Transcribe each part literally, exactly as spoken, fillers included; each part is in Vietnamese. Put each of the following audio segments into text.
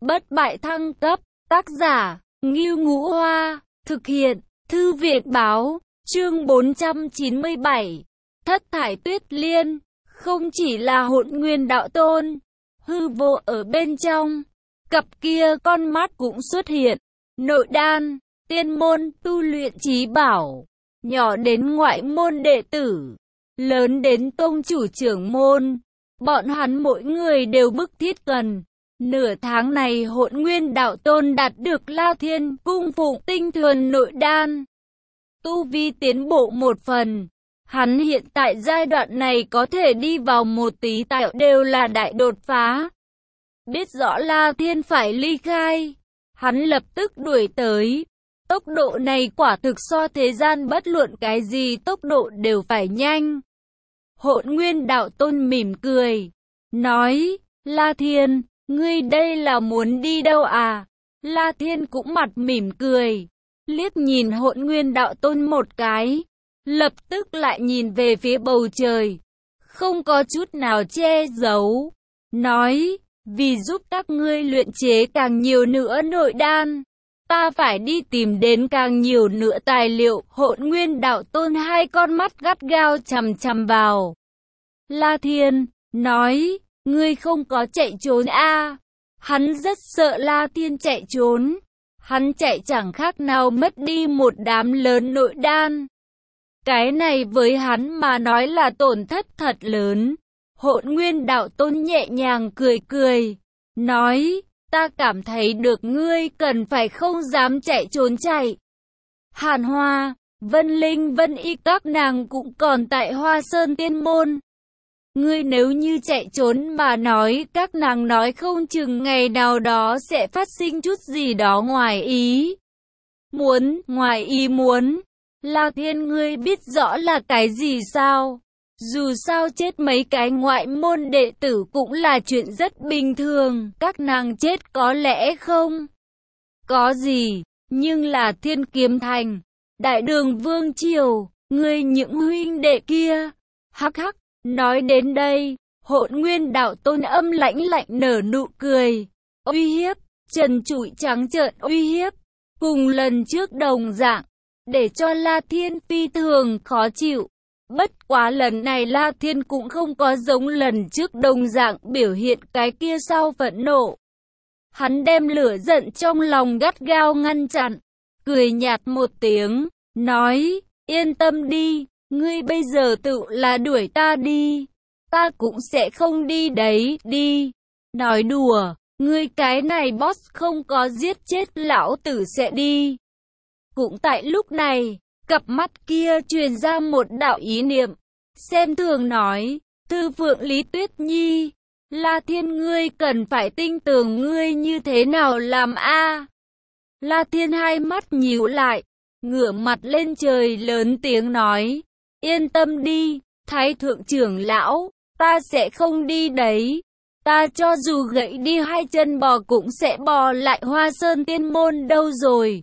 bất bại thăng cấp, tác giả, Ngưu Ngũ Hoa, thực hiện, Thư viện Báo, chương bốn trăm chín mươi bảy, Thất Thải Tuyết Liên, không chỉ là Hỗn Nguyên Đạo Tôn, hư vô ở bên trong, cặp kia con mắt cũng xuất hiện, nội đan, tiên môn, tu luyện chí bảo, nhỏ đến ngoại môn đệ tử, lớn đến tông chủ trưởng môn, bọn hắn mỗi người đều bức thiết cần. Nửa tháng này Hỗn Nguyên Đạo Tôn đạt được La Thiên cung phụng tinh thuần nội đan, tu vi tiến bộ một phần. Hắn hiện tại giai đoạn này có thể đi vào một tí tạo đều là đại đột phá. Biết rõ La Thiên phải ly khai, hắn lập tức đuổi tới. Tốc độ này quả thực so thế gian bất luận cái gì tốc độ đều phải nhanh. Hỗn Nguyên Đạo Tôn mỉm cười, nói, La Thiên, ngươi đây là muốn đi đâu à? La Thiên cũng mặt mỉm cười, liếc nhìn Hỗn Nguyên Đạo Tôn một cái, lập tức lại nhìn về phía bầu trời, không có chút nào che giấu, nói, vì giúp các ngươi luyện chế càng nhiều nữa nội đan, ta phải đi tìm đến càng nhiều nữa tài liệu. Hỗn Nguyên Đạo Tôn hai con mắt gắt gao chằm chằm vào La Thiên, nói, ngươi không có chạy trốn à? Hắn rất sợ La Thiên chạy trốn, hắn chạy chẳng khác nào mất đi một đám lớn nội đan. Cái này với hắn mà nói là tổn thất thật lớn. Hỗn Nguyên Đạo Tôn nhẹ nhàng cười cười, nói, ta cảm thấy được ngươi cần phải không dám chạy trốn chạy. Hàn Hoa, Vân Linh, Vân Y các nàng cũng còn tại Hoa Sơn Tiên Môn. Ngươi nếu như chạy trốn mà nói, các nàng nói không chừng ngày nào đó sẽ phát sinh chút gì đó ngoài ý muốn, ngoài ý muốn. La Thiên, ngươi biết rõ là cái gì sao? Dù sao chết mấy cái ngoại môn đệ tử cũng là chuyện rất bình thường, các nàng chết có lẽ không có gì, nhưng là Thiên Kiếm Thành, Đại Đường Vương Triều, ngươi những huynh đệ kia, hắc hắc. Nói đến đây, Hỗn Nguyên Đạo Tôn âm lãnh lạnh nở nụ cười, uy hiếp, trần trụi trắng trợn uy hiếp, cùng lần trước đồng dạng, để cho La Thiên phi thường khó chịu. Bất quá lần này La Thiên cũng không có giống lần trước đồng dạng biểu hiện cái kia sau phẫn nộ. Hắn đem lửa giận trong lòng gắt gao ngăn chặn, cười nhạt một tiếng, nói, yên tâm đi, ngươi bây giờ tự là đuổi ta đi, ta cũng sẽ không đi đấy, đi. Nói đùa, ngươi cái này boss không có giết chết lão tử sẽ đi. Cũng tại lúc này, cặp mắt kia truyền ra một đạo ý niệm, xem thường nói, Tư Phượng Lý Tuyết Nhi, La Thiên ngươi cần phải tin tưởng ngươi như thế nào làm a? La Thiên hai mắt nhíu lại, ngửa mặt lên trời lớn tiếng nói, yên tâm đi, Thái Thượng trưởng lão, ta sẽ không đi đấy. Ta cho dù gãy đi hai chân bò cũng sẽ bò lại Hoa Sơn Tiên Môn đâu rồi.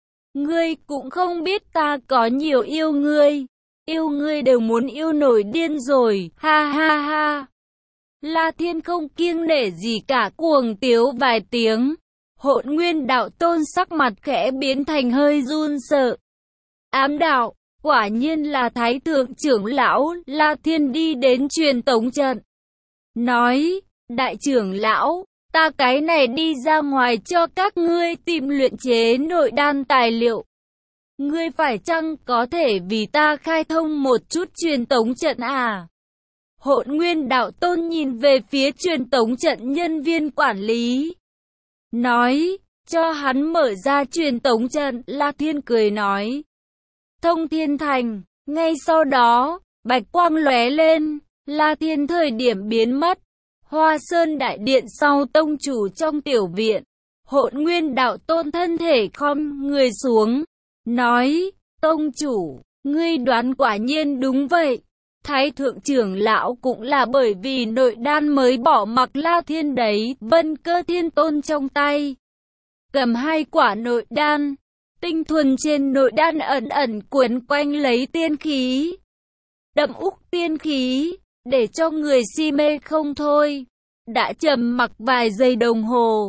Ngươi cũng không biết ta có nhiều yêu ngươi, yêu ngươi đều muốn yêu nổi điên rồi, ha ha ha. La Thiên không kiêng nể gì cả cuồng tiếu vài tiếng. Hỗn Nguyên Đạo Tôn sắc mặt khẽ biến thành hơi run sợ. Ám đạo, quả nhiên là Thái Thượng trưởng lão. La Thiên đi đến truyền tống trận, nói, đại trưởng lão, ta cái này đi ra ngoài cho các ngươi tìm luyện chế nội đan tài liệu. Ngươi phải chăng có thể vì ta khai thông một chút truyền tống trận à? Hỗn Nguyên Đạo Tôn nhìn về phía truyền tống trận nhân viên quản lý, nói, cho hắn mở ra truyền tống trận. La Thiên cười nói, Thông Thiên Thành. Ngay sau đó, bạch quang lóe lên, La Thiên thời điểm biến mất. Hoa Sơn Đại Điện sau tông chủ trong tiểu viện, Hỗn Nguyên Đạo Tôn thân thể khom người xuống, nói, tông chủ, ngươi đoán quả nhiên đúng vậy. Thái Thượng trưởng lão cũng là bởi vì nội đan mới bỏ mặc La Thiên đấy. Vân Cơ Thiên Tôn trong tay cầm hai quả nội đan, tinh thuần trên nội đan ẩn ẩn quấn quanh lấy tiên khí, đậm úc tiên khí, để cho người si mê không thôi. Đã trầm mặc vài giây đồng hồ,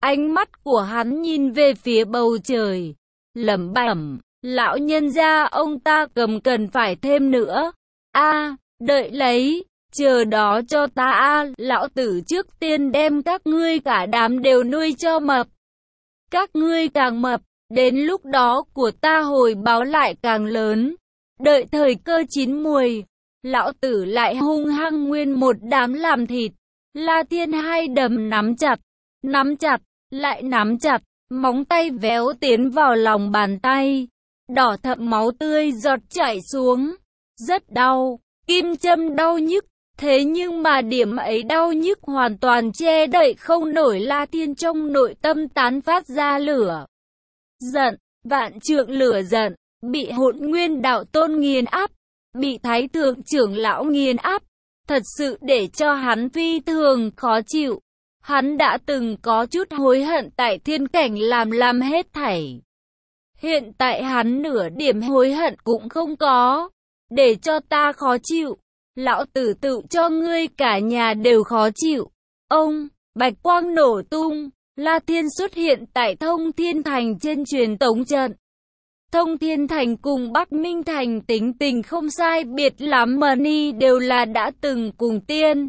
Ánh mắt của hắn nhìn về phía bầu trời, lẩm bẩm, lão nhân gia ông ta cầm cần phải thêm nữa. A, đợi lấy, chờ đó cho ta a, lão tử trước tiên đem các ngươi cả đám đều nuôi cho mập. Các ngươi càng mập, đến lúc đó của ta hồi báo lại càng lớn. Đợi thời cơ chín muồi, lão tử lại hung hăng nguyên một đám làm thịt. La Thiên hai đấm nắm chặt, nắm chặt, lại nắm chặt, móng tay véo tiến vào lòng bàn tay. Đỏ thẫm máu tươi giọt chảy xuống. Rất đau, kim châm đau nhức. Thế nhưng mà điểm ấy đau nhức hoàn toàn che đậy không nổi La Thiên trong nội tâm tán phát ra lửa giận, vạn trượng lửa giận, bị Hỗn Nguyên Đạo Tôn nghiền áp, bị Thái Thượng trưởng lão nghiền áp, thật sự để cho hắn phi thường khó chịu. Hắn đã từng có chút hối hận tại thiên cảnh làm làm hết thảy. Hiện tại hắn nửa điểm hối hận cũng không có. Để cho ta khó chịu, lão tử tự cho ngươi cả nhà đều khó chịu. Ông, bạch quang nổ tung, La Thiên xuất hiện tại Thông Thiên Thành trên truyền tống trận. Thông Thiên Thành cùng Bắc Minh Thành tính tình không sai biệt lắm, mà ni đều là đã từng cùng tiên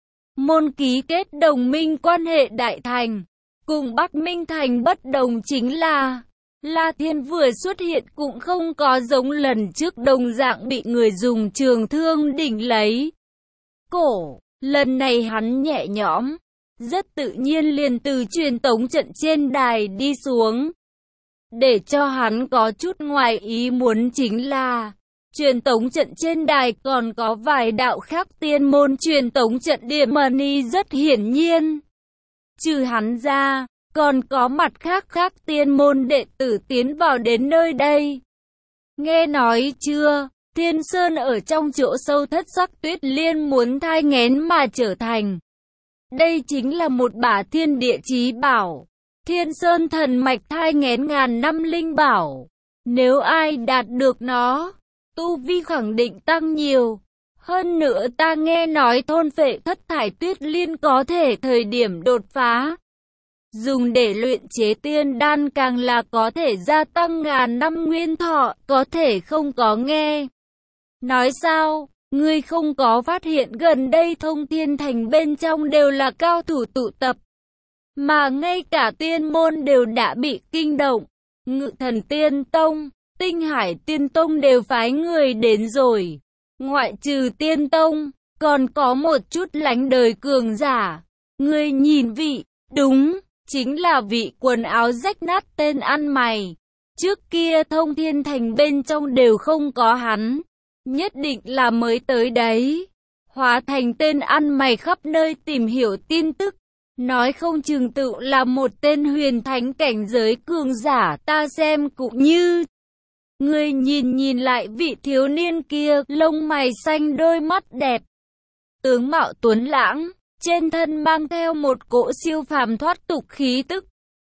môn ký kết đồng minh quan hệ đại thành. Cùng Bắc Minh Thành bất đồng chính là La Thiên vừa xuất hiện cũng không có giống lần trước đồng dạng bị người dùng trường thương đỉnh lấy cổ. Lần này hắn nhẹ nhõm, rất tự nhiên liền từ truyền tống trận trên đài đi xuống. Để cho hắn có chút ngoài ý muốn chính là truyền tống trận trên đài còn có vài đạo khác tiên môn truyền tống trận điểm money, rất hiển nhiên. Trừ hắn ra, còn có mặt khác khác tiên môn đệ tử tiến vào đến nơi đây. Nghe nói chưa, Thiên Sơn ở trong chỗ sâu thất sắc tuyết liên muốn thai nghén mà trở thành. Đây chính là một bả thiên địa chí bảo. Thiên Sơn thần mạch thai nghén ngàn năm linh bảo. Nếu ai đạt được nó, tu vi khẳng định tăng nhiều. Hơn nữa ta nghe nói thôn phệ thất thải tuyết liên có thể thời điểm đột phá. Dùng để luyện chế tiên đan càng là có thể gia tăng ngàn năm nguyên thọ, có thể không có nghe. Nói sao, ngươi không có phát hiện gần đây Thông Thiên Thành bên trong đều là cao thủ tụ tập. Mà ngay cả tiên môn đều đã bị kinh động. Ngự Thần Tiên Tông, Tinh Hải Tiên Tông đều phái người đến rồi. Ngoại trừ Tiên Tông, còn có một chút lánh đời cường giả. Ngươi nhìn vị, đúng, chính là vị quần áo rách nát tên ăn mày. Trước kia Thông Thiên Thành bên trong đều không có hắn. Nhất định là mới tới đấy. Hóa thành tên ăn mày khắp nơi tìm hiểu tin tức. Nói không chừng tự là một tên huyền thánh cảnh giới cường giả, ta xem cũng như. Ngươi nhìn nhìn lại vị thiếu niên kia, lông mày xanh, đôi mắt đẹp, tướng mạo tuấn lãng, trên thân mang theo một cỗ siêu phàm thoát tục khí tức.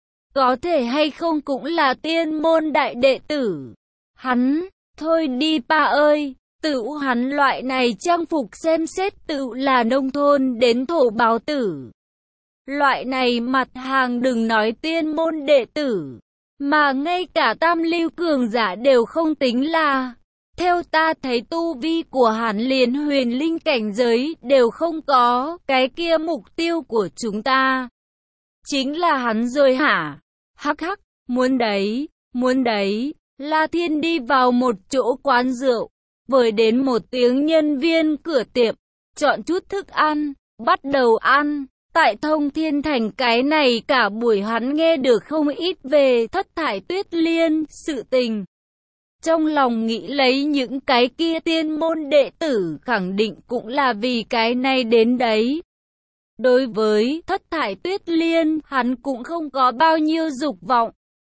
Có thể hay không cũng là tiên môn đại đệ tử. Hắn, thôi đi pa ơi, tự hắn loại này trang phục xem xét tự là nông thôn đến thổ báo tử. Loại này mặt hàng đừng nói tiên môn đệ tử, mà ngay cả tam lưu cường giả đều không tính là. Theo ta thấy tu vi của hắn liền huyền linh cảnh giới đều không có, cái kia mục tiêu của chúng ta chính là hắn rồi hả? Hắc hắc, muốn đấy, muốn đấy. La Thiên đi vào một chỗ quán rượu, vời đến một tiếng nhân viên cửa tiệm, chọn chút thức ăn, bắt đầu ăn. Tại Thông Thiên Thành cái này cả buổi hắn nghe được không ít về thất thải tuyết liên, sự tình. Trong lòng nghĩ lấy những cái kia tiên môn đệ tử khẳng định cũng là vì cái này đến đấy. Đối với thất thải tuyết liên, hắn cũng không có bao nhiêu dục vọng.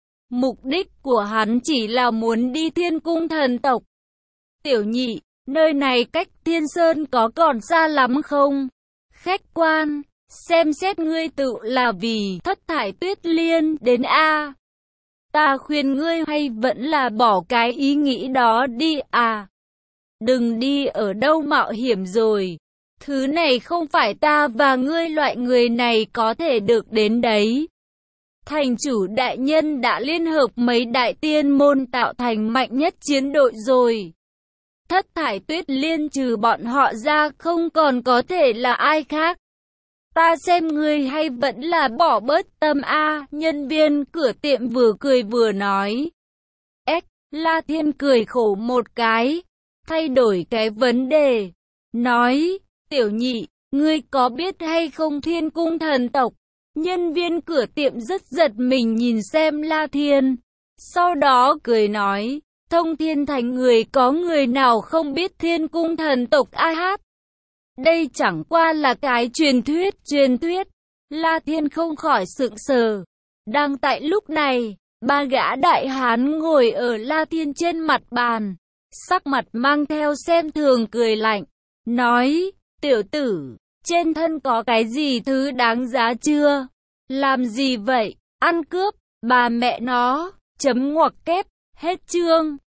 Mục đích của hắn chỉ là muốn đi Thiên Cung thần tộc. Tiểu nhị, nơi này cách Thiên Sơn có còn xa lắm không? Khách quan, xem xét ngươi tự là vì thất thải tuyết liên đến a. Ta khuyên ngươi hay vẫn là bỏ cái ý nghĩ đó đi à. Đừng đi ở đâu mạo hiểm rồi. Thứ này không phải ta và ngươi loại người này có thể được đến đấy. Thành chủ đại nhân đã liên hợp mấy đại tiên môn tạo thành mạnh nhất chiến đội rồi. Thất thải tuyết liên trừ bọn họ ra không còn có thể là ai khác. Ta xem ngươi hay vẫn là bỏ bớt tâm a. Nhân viên cửa tiệm vừa cười vừa nói. Ếch, La Thiên cười khổ một cái, thay đổi cái vấn đề. Nói, tiểu nhị, ngươi có biết hay không Thiên Cung thần tộc? Nhân viên cửa tiệm rất giật mình nhìn xem La Thiên. Sau đó cười nói, Thông Thiên Thành người có người nào không biết Thiên Cung thần tộc ai hát? Đây chẳng qua là cái truyền thuyết, truyền thuyết. La Thiên không khỏi sững sờ. Đang tại lúc này, ba gã đại hán ngồi ở La Thiên trên mặt bàn. Sắc mặt mang theo xem thường cười lạnh. Nói, tiểu tử, trên thân có cái gì thứ đáng giá chưa? Làm gì vậy? Ăn cướp, bà mẹ nó, chấm ngoặc kép, hết chương.